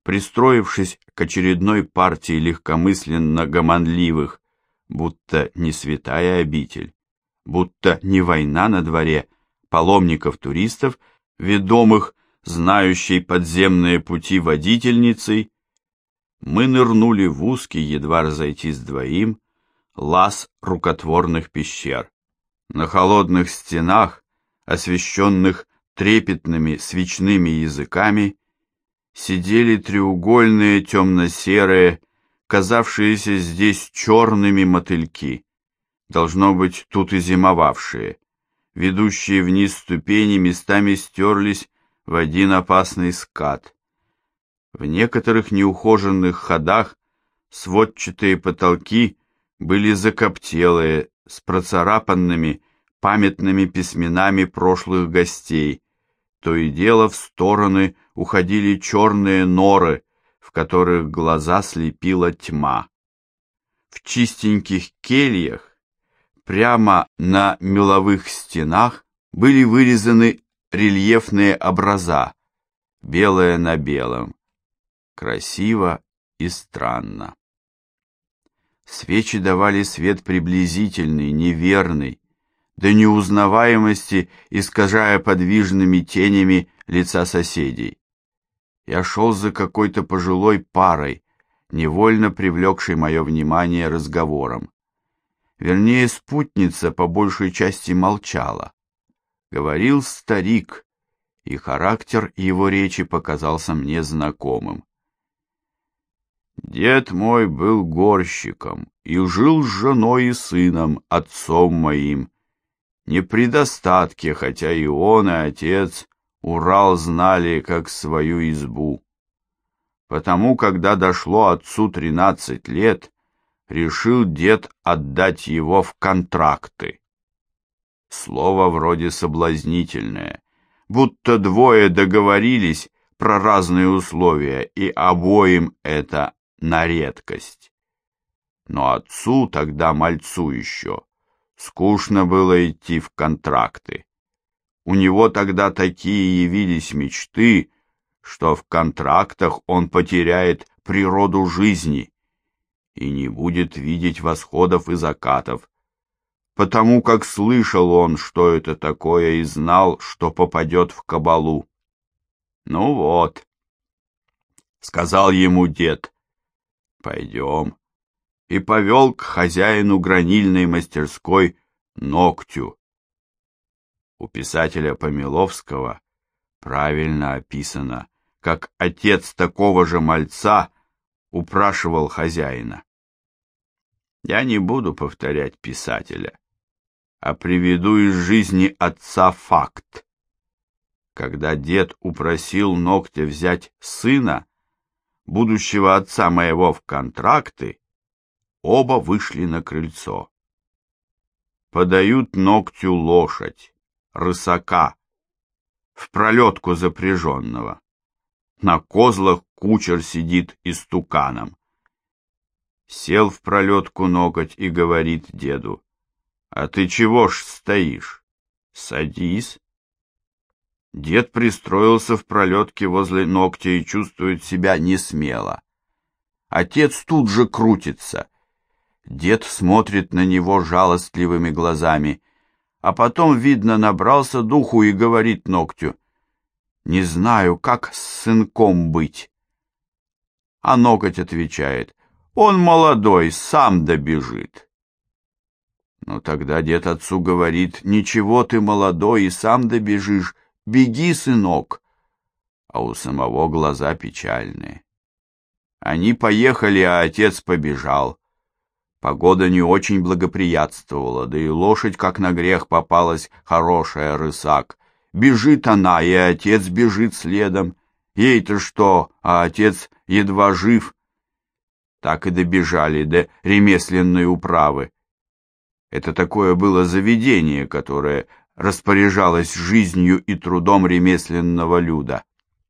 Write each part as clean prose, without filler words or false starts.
Пристроившись к очередной партии легкомысленно гомонливых, будто не святая обитель, будто не война на дворе, паломников-туристов, ведомых знающей подземные пути водительницей, мы нырнули в узкий, едва разойтись двоим, лаз рукотворных пещер. На холодных стенах, освещенных трепетными свечными языками, сидели треугольные темно-серые, казавшиеся здесь черными мотыльки, должно быть, тут и зимовавшие. Ведущие вниз ступени местами стерлись в один опасный скат. В некоторых неухоженных ходах сводчатые потолки были закоптелые, с процарапанными памятными письменами прошлых гостей. То и дело в стороны уходили черные норы, в которых глаза слепила тьма. В чистеньких кельях, прямо на меловых стенах, были вырезаны рельефные образа, белое на белом, красиво и странно. Свечи давали свет приблизительный, неверный, до неузнаваемости искажая подвижными тенями лица соседей. Я шел за какой-то пожилой парой, невольно привлекшей мое внимание разговором. Вернее, спутница по большей части молчала. Говорил старик, и характер его речи показался мне знакомым. Дед мой был горщиком и жил с женой и сыном, отцом моим. Не при достатке, хотя и он, и отец Урал знали как свою избу. Потому, когда дошло отцу 13 лет, решил дед отдать его в контракты. Слово вроде соблазнительное, будто двое договорились про разные условия, и обоим это на редкость. Но отцу, тогда мальцу еще, скучно было идти в контракты. У него тогда такие явились мечты, что в контрактах он потеряет природу жизни и не будет видеть восходов и закатов, потому как слышал он, что это такое, и знал, что попадет в кабалу. «Ну вот», — сказал ему дед, — «пойдем», и повел к хозяину гранильной мастерской Ногтю. У писателя Помиловского правильно описано, как отец такого же мальца упрашивал хозяина. Я не буду повторять писателя, а приведу из жизни отца факт. Когда дед упросил Ногтя взять сына, будущего отца моего, в контракты, оба вышли на крыльцо. Подают Ногтю лошадь, рысака, в пролетку запряженного. На козлах кучер сидит истуканом. Сел в пролетку Ноготь и говорит деду: «А ты чего ж стоишь? Садись». Дед пристроился в пролетке возле Ногтя и чувствует себя несмело. Отец тут же крутится. Дед смотрит на него жалостливыми глазами, а потом, видно, набрался духу и говорит Ногтю: «Не знаю, как с сынком быть». А Ноготь отвечает: «Он молодой, сам добежит». Ну тогда дед отцу говорит: «Ничего, ты молодой и сам добежишь, беги, сынок». А у самого глаза печальные. Они поехали, а отец побежал. Погода не очень благоприятствовала, да и лошадь, как на грех, попалась хорошая, рысак. Бежит она, и отец бежит следом. Ей-то что, а отец едва жив. Так и добежали до ремесленной управы. Это такое было заведение, которое распоряжалось жизнью и трудом ремесленного люда.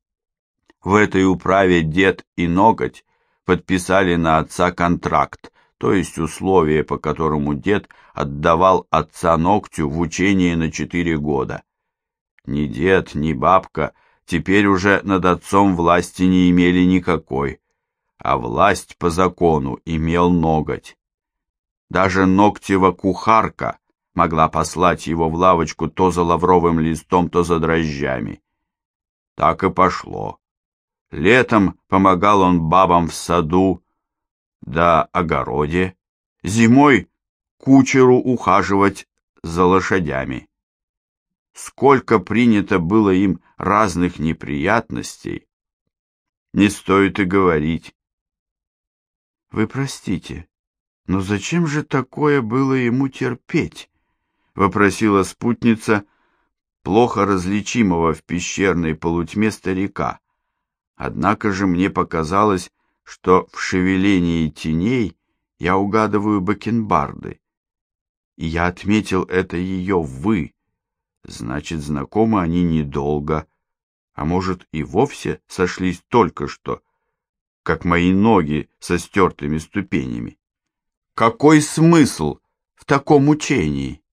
В этой управе дед и Ноготь подписали на отца контракт, то есть условие, по которому дед отдавал отца Ногтю в учение на 4 года. Ни дед, ни бабка теперь уже над отцом власти не имели никакой, а власть по закону имел ноготь. Даже ногтева кухарка могла послать его в лавочку то за лавровым листом, то за дрожжами. Так и пошло. Летом помогал он бабам в саду да огороде, зимой кучеру ухаживать за лошадями. Сколько принято было им разных неприятностей, не стоит и говорить. Вы простите, но зачем же такое было ему терпеть? Вопросила спутница плохо различимого в пещерной полутьме старика. Однако же мне показалось, что в шевелении теней я угадываю бакенбарды. И я отметил это ее «вы». Значит, знакомы они недолго, а может и вовсе сошлись только что, как мои ноги со стертыми ступенями. Какой смысл в таком учении?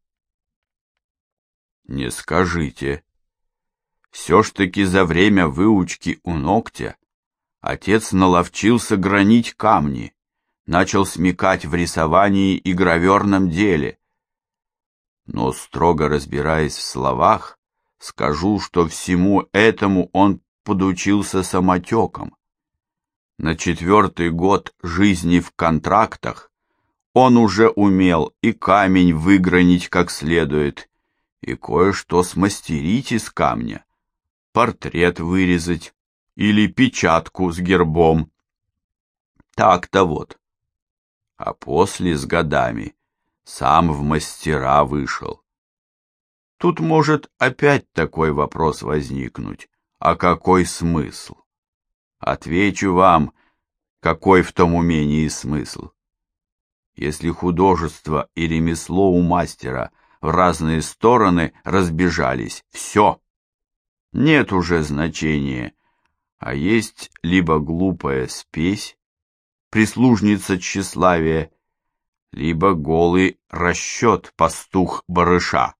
Не скажите. Все ж таки за время выучки у ногтя отец наловчился гранить камни, начал смекать в рисовании и граверном деле. Но, строго разбираясь в словах, скажу, что всему этому он подучился самотеком. На 4-й год жизни в контрактах он уже умел и камень выгранить как следует, и кое-что смастерить из камня, портрет вырезать или печатку с гербом. Так-то вот. А после с годами сам в мастера вышел. Тут может опять такой вопрос возникнуть. А какой смысл? Отвечу вам, какой в том умении смысл. Если художество и ремесло у мастера в разные стороны разбежались, все. Нет уже значения, а есть либо глупая спесь, прислужница тщеславия, либо голый расчет пастух барыша.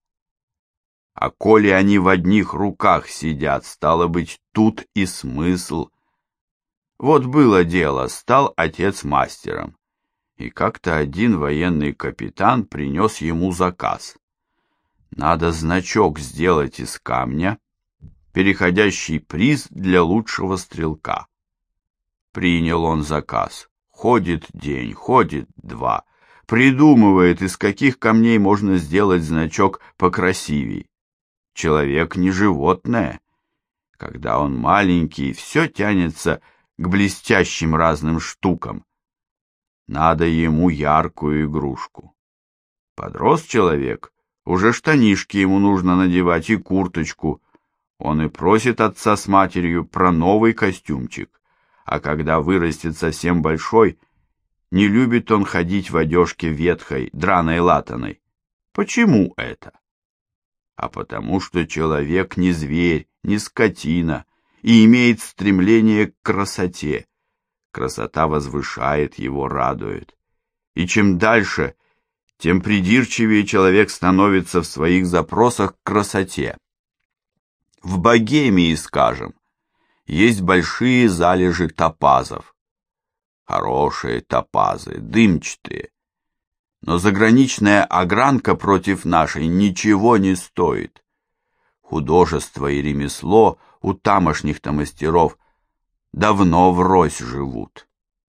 А коли они в одних руках сидят, стало быть, тут и смысл. Вот было дело, стал отец мастером, и как-то один военный капитан принес ему заказ. Надо значок сделать из камня, переходящий приз для лучшего стрелка. Принял он заказ. Ходит день, ходит два, придумывает, из каких камней можно сделать значок покрасивей. Человек не животное. Когда он маленький, все тянется к блестящим разным штукам. Надо ему яркую игрушку. Подрос человек, уже штанишки ему нужно надевать и курточку. Он и просит отца с матерью про новый костюмчик. А когда вырастет совсем большой, не любит он ходить в одежке ветхой, драной латаной. Почему это? А потому что человек не зверь, не скотина и имеет стремление к красоте. Красота возвышает его, радует. И чем дальше, тем придирчивее человек становится в своих запросах к красоте. В Богемии, скажем, есть большие залежи топазов. Хорошие топазы, дымчатые. Но заграничная огранка против нашей ничего не стоит. Художество и ремесло у тамошних-то мастеров давно врозь живут.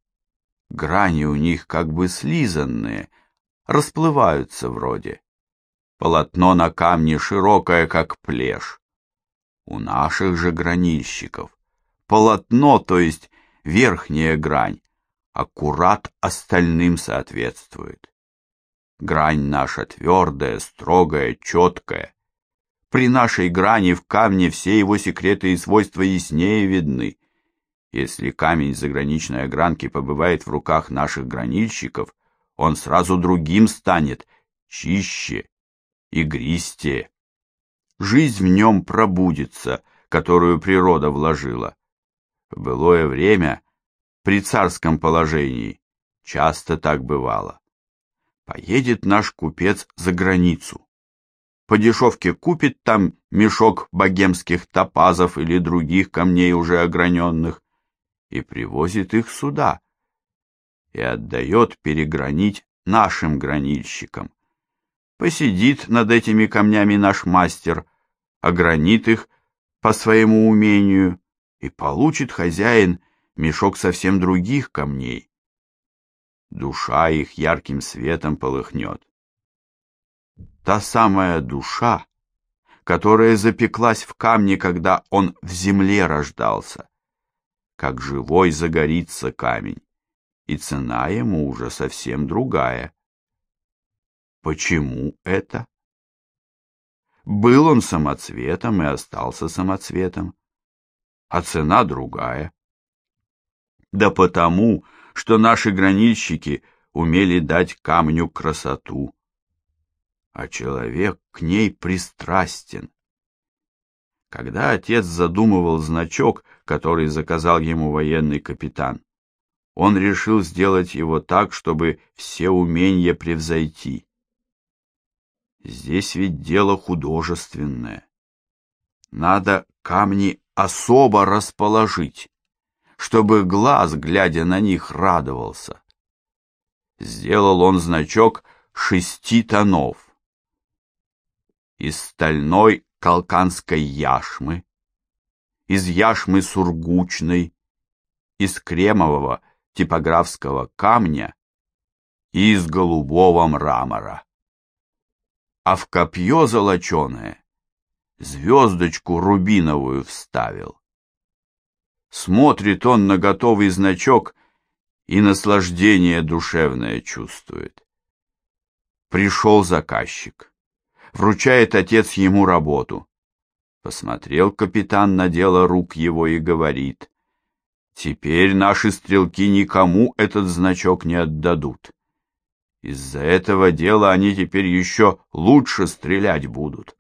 Грани у них как бы слизанные, расплываются вроде. Полотно на камне широкое, как плешь. У наших же гранильщиков полотно, то есть верхняя грань, аккурат остальным соответствует. Грань наша твердая, строгая, четкая. При нашей грани в камне все его секреты и свойства яснее видны. Если камень заграничной огранки побывает в руках наших гранильщиков, он сразу другим станет, чище, игристее. Жизнь в нем пробудится, которую природа вложила. В былое время, при царском положении, часто так бывало. Поедет наш купец за границу. по дешевке купит там мешок богемских топазов или других камней уже ограненных и привозит их сюда и отдает перегранить нашим гранильщикам. Посидит над этими камнями наш мастер, огранит их по своему умению, и получит хозяин мешок совсем других камней. Душа их ярким светом полыхнет. Та самая душа, которая запеклась в камне, когда он в земле рождался. Как живой загорится камень, и цена ему уже совсем другая. Почему это? Был он самоцветом и остался самоцветом, а цена другая. Да потому, что наши гранильщики умели дать камню красоту, а человек к ней пристрастен. Когда отец задумывал значок, который заказал ему военный капитан, он решил сделать его так, чтобы все умения превзойти. Здесь ведь дело художественное. Надо камни особо расположить, чтобы глаз, глядя на них, радовался. Сделал он значок 6 тонов. Из стальной калканской яшмы, из яшмы сургучной, из кремового типографского камня и из голубого мрамора. А в копье золоченое звездочку рубиновую вставил. Смотрит он на готовый значок и наслаждение душевное чувствует. Пришел заказчик. Вручает отец ему работу. Посмотрел капитан на дело рук его и говорит: «Теперь наши стрелки никому этот значок не отдадут. Из-за этого дела они теперь еще лучше стрелять будут».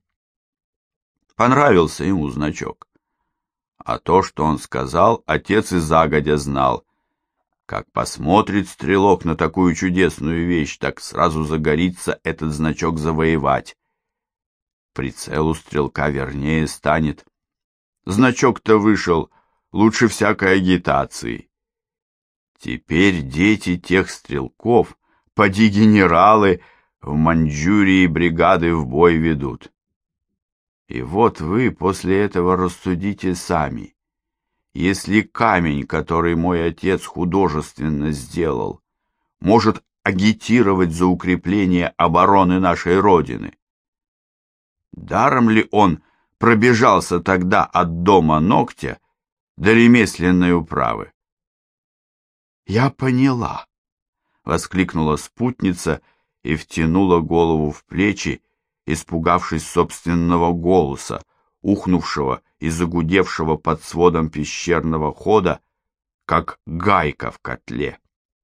Понравился ему значок. А то, что он сказал, отец и загодя знал. Как посмотрит стрелок на такую чудесную вещь, так сразу загорится этот значок завоевать. Прицел у стрелка вернее станет. Значок-то вышел лучше всякой агитации. Теперь дети тех стрелков, поди генералы, в Маньчжурии бригады в бой ведут. И вот вы после этого рассудите сами. Если камень, который мой отец художественно сделал, может агитировать за укрепление обороны нашей Родины, даром ли он пробежался тогда от дома Ногтя до ремесленной управы? «Я поняла», — воскликнула спутница и втянула голову в плечи, испугавшись собственного голоса, ухнувшего и загудевшего под сводом пещерного хода, как гайка в котле.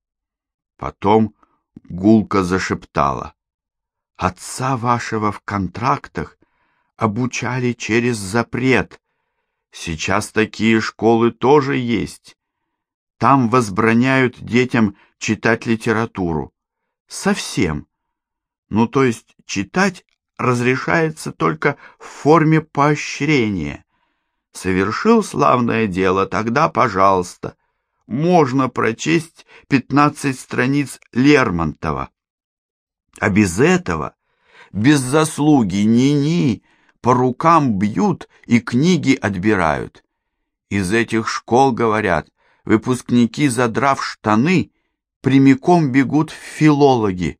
Потом гулко зашептала: «Отца вашего в контрактах обучали через запрет. Сейчас такие школы тоже есть. Там возбраняют детям читать литературу. Совсем. Ну, то есть читать разрешается только в форме поощрения. Совершил славное дело, тогда, пожалуйста, можно прочесть 15 страниц Лермонтова. А без этого, без заслуги ни-ни, по рукам бьют и книги отбирают. Из этих школ, говорят, выпускники, задрав штаны, прямиком бегут в филологи».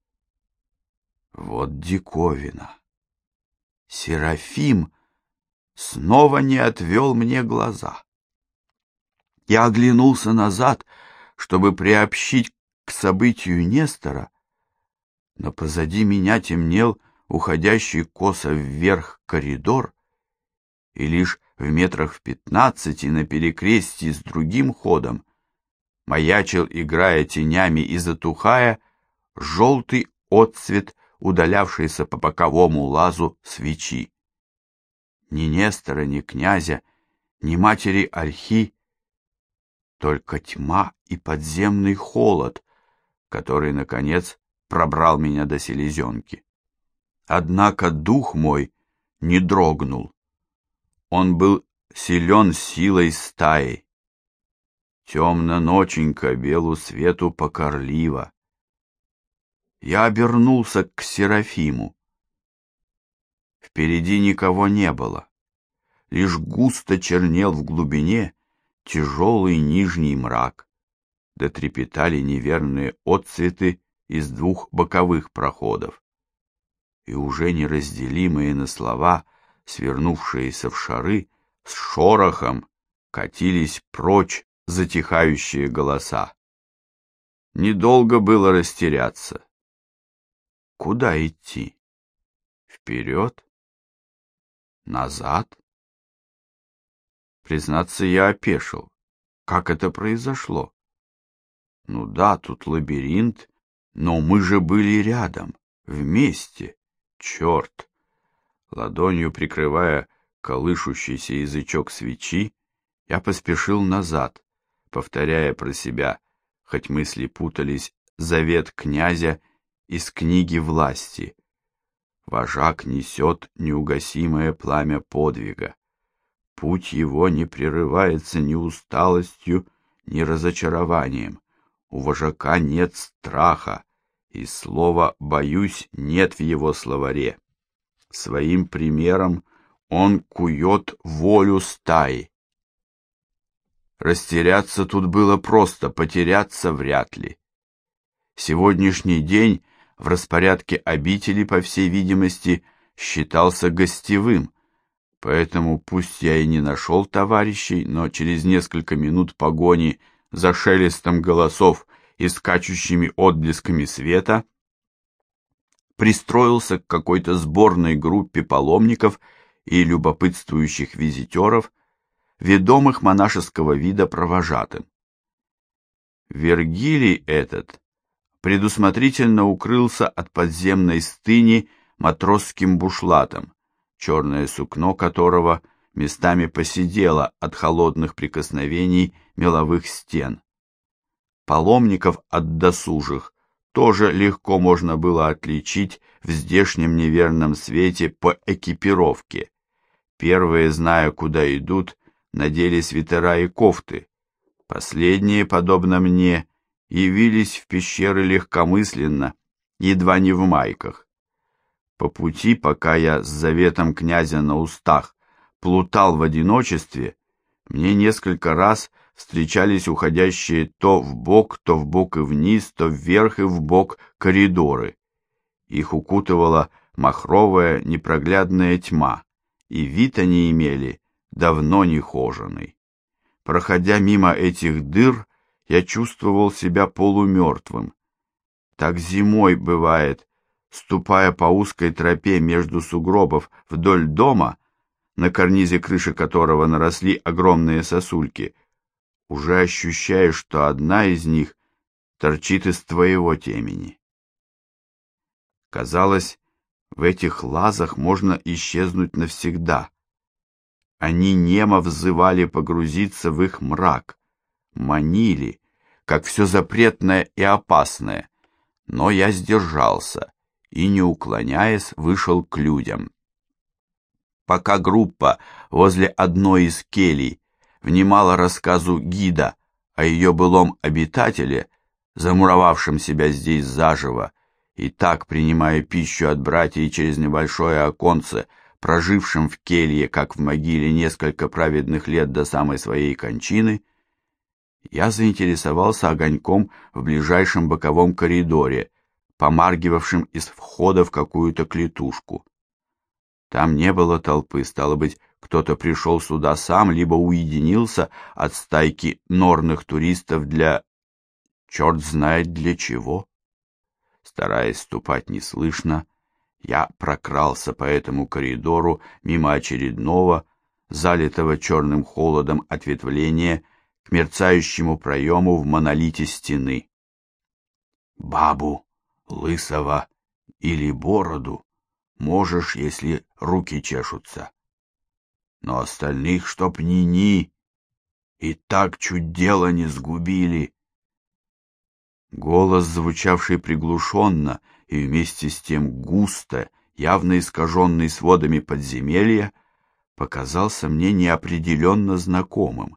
Вот диковина! Серафим снова не отвел мне глаза. Я оглянулся назад, чтобы приобщить к событию Нестора, но позади меня темнел уходящий косо вверх коридор, и лишь в метрах в 15 на перекрестии с другим ходом маячил, играя тенями и затухая, желтый отцвет удалявшейся по боковому лазу свечи. Ни Нестора, ни князя, ни матери Ольхи, только тьма и подземный холод, который, наконец, пробрал меня до селезенки. Однако дух мой не дрогнул. Он был силен силой стаи. Темно ноченька белу свету покорлива. Я обернулся к Серафиму. Впереди никого не было. Лишь густо чернел в глубине тяжелый нижний мрак, да трепетали неверные отцветы из двух боковых проходов. И уже неразделимые на слова, свернувшиеся в шары, с шорохом катились прочь затихающие голоса. Недолго было растеряться. Куда идти? Вперед? Назад? Признаться, я опешил. Как это произошло? Ну да, тут лабиринт, но мы же были рядом, вместе. Черт! Ладонью прикрывая колышущийся язычок свечи, я поспешил назад, повторяя про себя, хоть мысли путались, завет князя из книги власти. Вожак несет неугасимое пламя подвига. Путь его не прерывается ни усталостью, ни разочарованием. У вожака нет страха, и слова «боюсь» нет в его словаре. Своим примером он кует волю стаи. Растеряться тут было просто, потеряться вряд ли. Сегодняшний день в распорядке обители, по всей видимости, считался гостевым, поэтому пусть я и не нашел товарищей, но через несколько минут погони за шелестом голосов и скачущими отблесками света пристроился к какой-то сборной группе паломников и любопытствующих визитеров, ведомых монашеского вида провожатым. Вергилий этот предусмотрительно укрылся от подземной стыни матросским бушлатом, черное сукно которого местами поседело от холодных прикосновений меловых стен. Паломников от досужих тоже легко можно было отличить в здешнем неверном свете по экипировке. Первые, зная, куда идут, надели свитера и кофты. Последние, подобно мне, явились в пещеры легкомысленно, едва не в майках. По пути, пока я с заветом князя на устах плутал в одиночестве, мне несколько раз встречались уходящие то в бок и вниз, то вверх и вбок коридоры. Их укутывала махровая непроглядная тьма, и вид они имели давно не хоженый. Проходя мимо этих дыр, я чувствовал себя полумертвым. Так зимой бывает, ступая по узкой тропе между сугробов вдоль дома, на карнизе крыши которого наросли огромные сосульки, уже ощущаешь, что одна из них торчит из твоего темени. Казалось, в этих лазах можно исчезнуть навсегда. Они немо взывали погрузиться в их мрак, манили, как все запретное и опасное, но я сдержался и, не уклоняясь, вышел к людям. Пока группа возле одной из келий внимала рассказу гида о ее былом обитателе, замуровавшем себя здесь заживо, и так, принимая пищу от братьев через небольшое оконце, прожившим в келье, как в могиле, несколько праведных лет до самой своей кончины, я заинтересовался огоньком в ближайшем боковом коридоре, помаргивавшим из входа в какую-то клетушку. Там не было толпы, стало быть, кто-то пришел сюда сам, либо уединился от стайки норных туристов для... черт знает для чего. Стараясь ступать неслышно, я прокрался по этому коридору мимо очередного, залитого черным холодом ответвления, к мерцающему проему в монолите стены. Бабу, лысого или бороду можешь, если руки чешутся. Но остальных, чтоб ни-ни, и так чуть дело не сгубили. Голос, звучавший приглушенно и вместе с тем густо, явно искаженный сводами подземелья, показался мне неопределенно знакомым.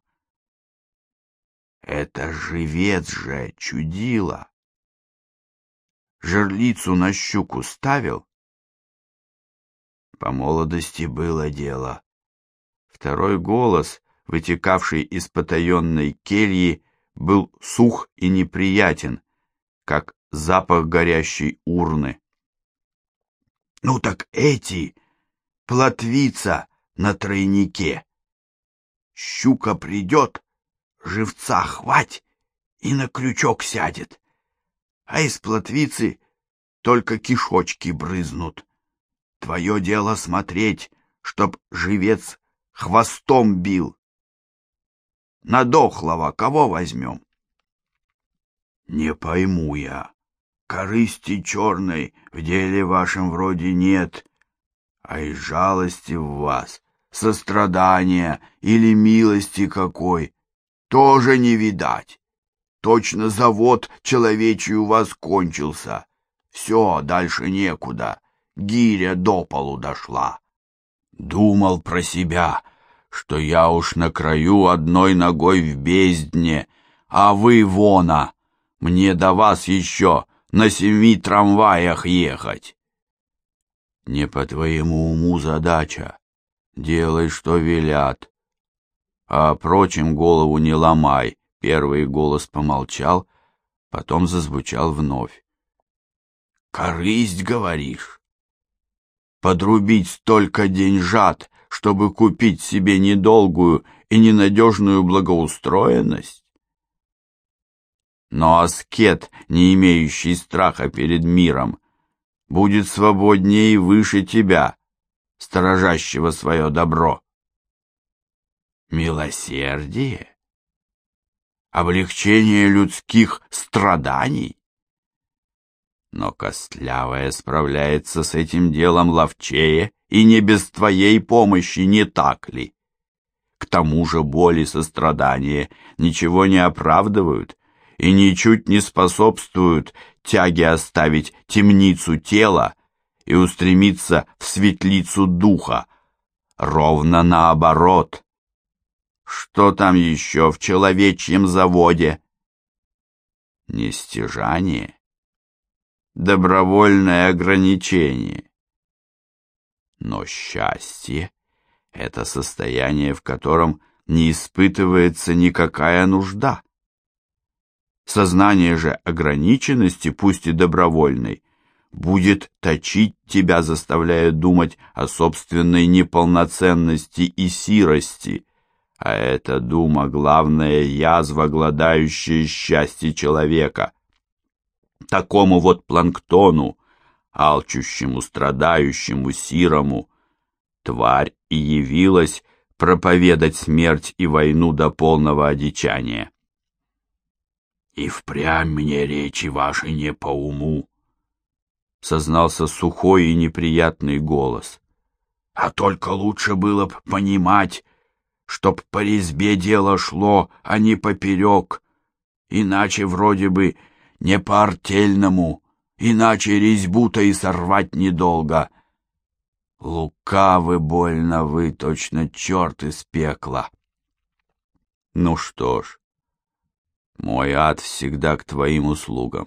Это живец же, чудило. Жерлицу на щуку ставил? По молодости было дело. Второй голос, вытекавший из потаенной кельи, был сух и неприятен, как запах горящей урны. Ну так эти, плотвица на тройнике. Щука придет, живца хвать и на крючок сядет, а из плотвицы только кишочки брызнут. Твое дело смотреть, чтоб живец хвостом бил. На дохлого кого возьмем? Не пойму я. Корысти черной в деле вашем вроде нет, а из жалости в вас, сострадания или милости какой, тоже не видать. Точно завод человечий у вас кончился. Все, дальше некуда. Гиря до полу дошла. Думал про себя, что я уж на краю одной ногой в бездне, а вы вона, мне до вас еще на 7 трамваях ехать. Не по твоему уму задача. Делай, что велят. А прочим голову не ломай. Первый голос помолчал, потом зазвучал вновь. Корысть, говоришь? Подрубить столько деньжат, чтобы купить себе недолгую и ненадежную благоустроенность? Но аскет, не имеющий страха перед миром, будет свободнее и выше тебя, сторожащего свое добро. Милосердие? Облегчение людских страданий? Но костлявая справляется с этим делом ловчее и не без твоей помощи, не так ли? К тому же боль и сострадание ничего не оправдывают и ничуть не способствуют тяге оставить темницу тела и устремиться в светлицу духа. Ровно наоборот. Что там еще в человечьем заводе? Нестяжание? Добровольное ограничение. Но счастье — это состояние, в котором не испытывается никакая нужда. Сознание же ограниченности, пусть и добровольной, будет точить тебя, заставляя думать о собственной неполноценности и сирости, а эта дума — главная язва, гладающая счастье человека. Такому вот планктону, алчущему, страдающему, сирому, тварь и явилась проповедать смерть и войну до полного одичания. «И впрямь мне речи ваши не по уму», — сознался сухой и неприятный голос. «А только лучше было б понимать, чтоб по резьбе дело шло, а не поперек, иначе вроде бы не по-артельному, иначе резьбу-то и сорвать недолго. Лукавы больно вы, точно черт из пекла». Ну что ж, мой ад всегда к твоим услугам.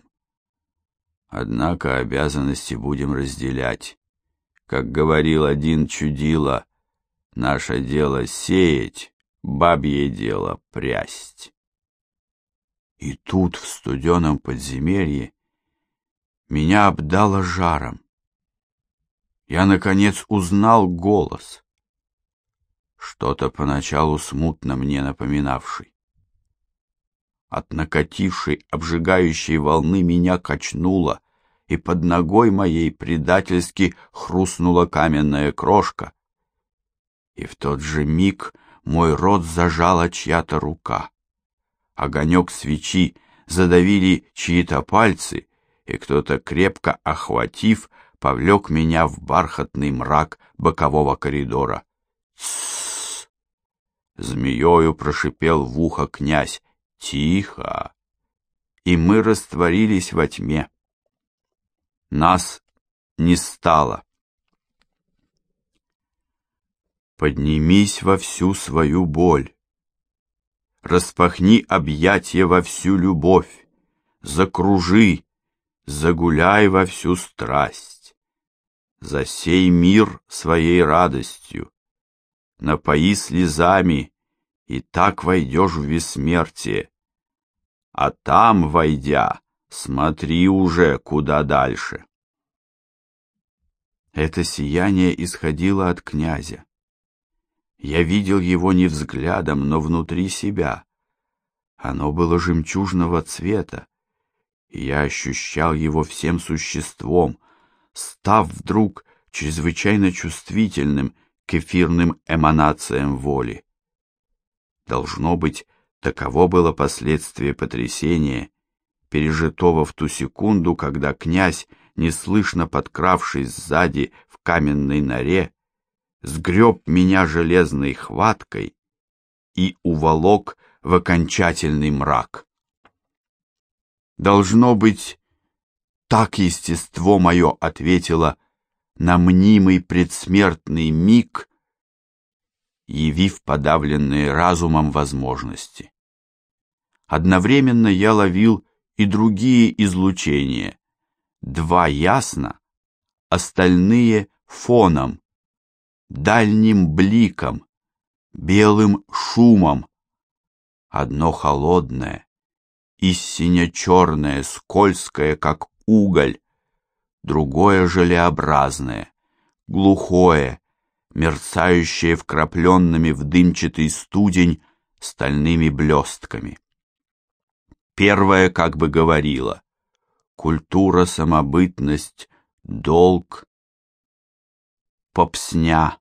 Однако обязанности будем разделять. Как говорил один чудило, наше дело сеять, бабье дело прясть. И тут, в студеном подземелье, меня обдало жаром. Я, наконец, узнал голос, что-то поначалу смутно мне напоминавший. От накатившей, обжигающей волны меня качнуло, и под ногой моей предательски хрустнула каменная крошка. И в тот же миг мой рот зажала чья-то рука. Огонек свечи задавили чьи-то пальцы, и кто-то, крепко охватив, повлек меня в бархатный мрак бокового коридора. «Тссс!» — змеёю прошипел в ухо князь. «Тихо!» И мы растворились во тьме. Нас не стало. Поднимись во всю свою боль, распахни объятия во всю любовь, закружи, загуляй во всю страсть, засей мир своей радостью, напои слезами, и так войдешь в бессмертие. А там, войдя, смотри уже куда дальше. Это сияние исходило от князя. Я видел его не взглядом, но внутри себя. Оно было жемчужного цвета, и я ощущал его всем существом, став вдруг чрезвычайно чувствительным к эфирным эманациям воли. Должно быть, таково было последствие потрясения, пережитого в ту секунду, когда князь, неслышно подкравшись сзади в каменной норе, сгреб меня железной хваткой и уволок в окончательный мрак. Должно быть, так естество мое ответило на мнимый предсмертный миг, явив подавленные разумом возможности. Одновременно я ловил и другие излучения, два ясно, остальные фоном, дальним бликом, белым шумом, одно холодное, истинно черное, скользкое, как уголь, другое желеобразное, глухое, мерцающее вкрапленными в дымчатый студень стальными блестками. Первое как бы говорило: культура, самобытность, долг, попсня.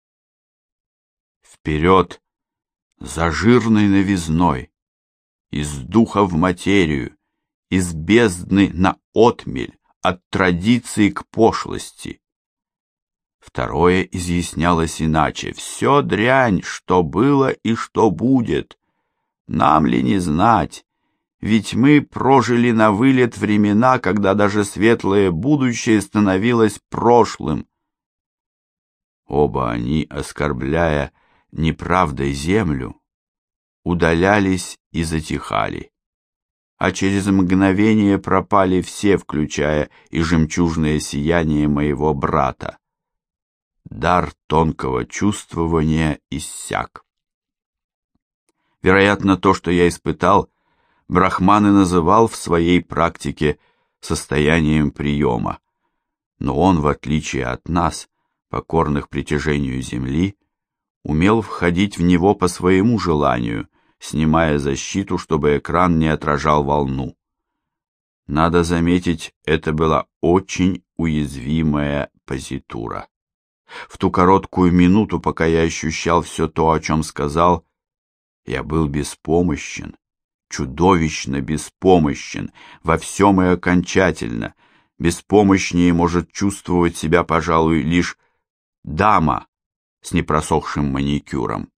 Вперед за жирной новизной, из духа в материю, из бездны на отмель, от традиции к пошлости. Второе изъяснялось иначе: все дрянь, что было и что будет. Нам ли не знать? Ведь мы прожили на вылет времена, когда даже светлое будущее становилось прошлым. Оба они, оскорбляя неправдой землю, удалялись и затихали, а через мгновение пропали все, включая и жемчужное сияние моего брата. Дар тонкого чувствования иссяк. Вероятно, то, что я испытал, Брахман и называл в своей практике состоянием приема, но он, в отличие от нас, покорных притяжению земли, умел входить в него по своему желанию, снимая защиту, чтобы экран не отражал волну. Надо заметить, это была очень уязвимая позитура. В ту короткую минуту, пока я ощущал все то, о чем сказал, я был беспомощен, чудовищно беспомощен, во всем и окончательно. Беспомощнее может чувствовать себя, пожалуй, лишь дама с непросохшим маникюром.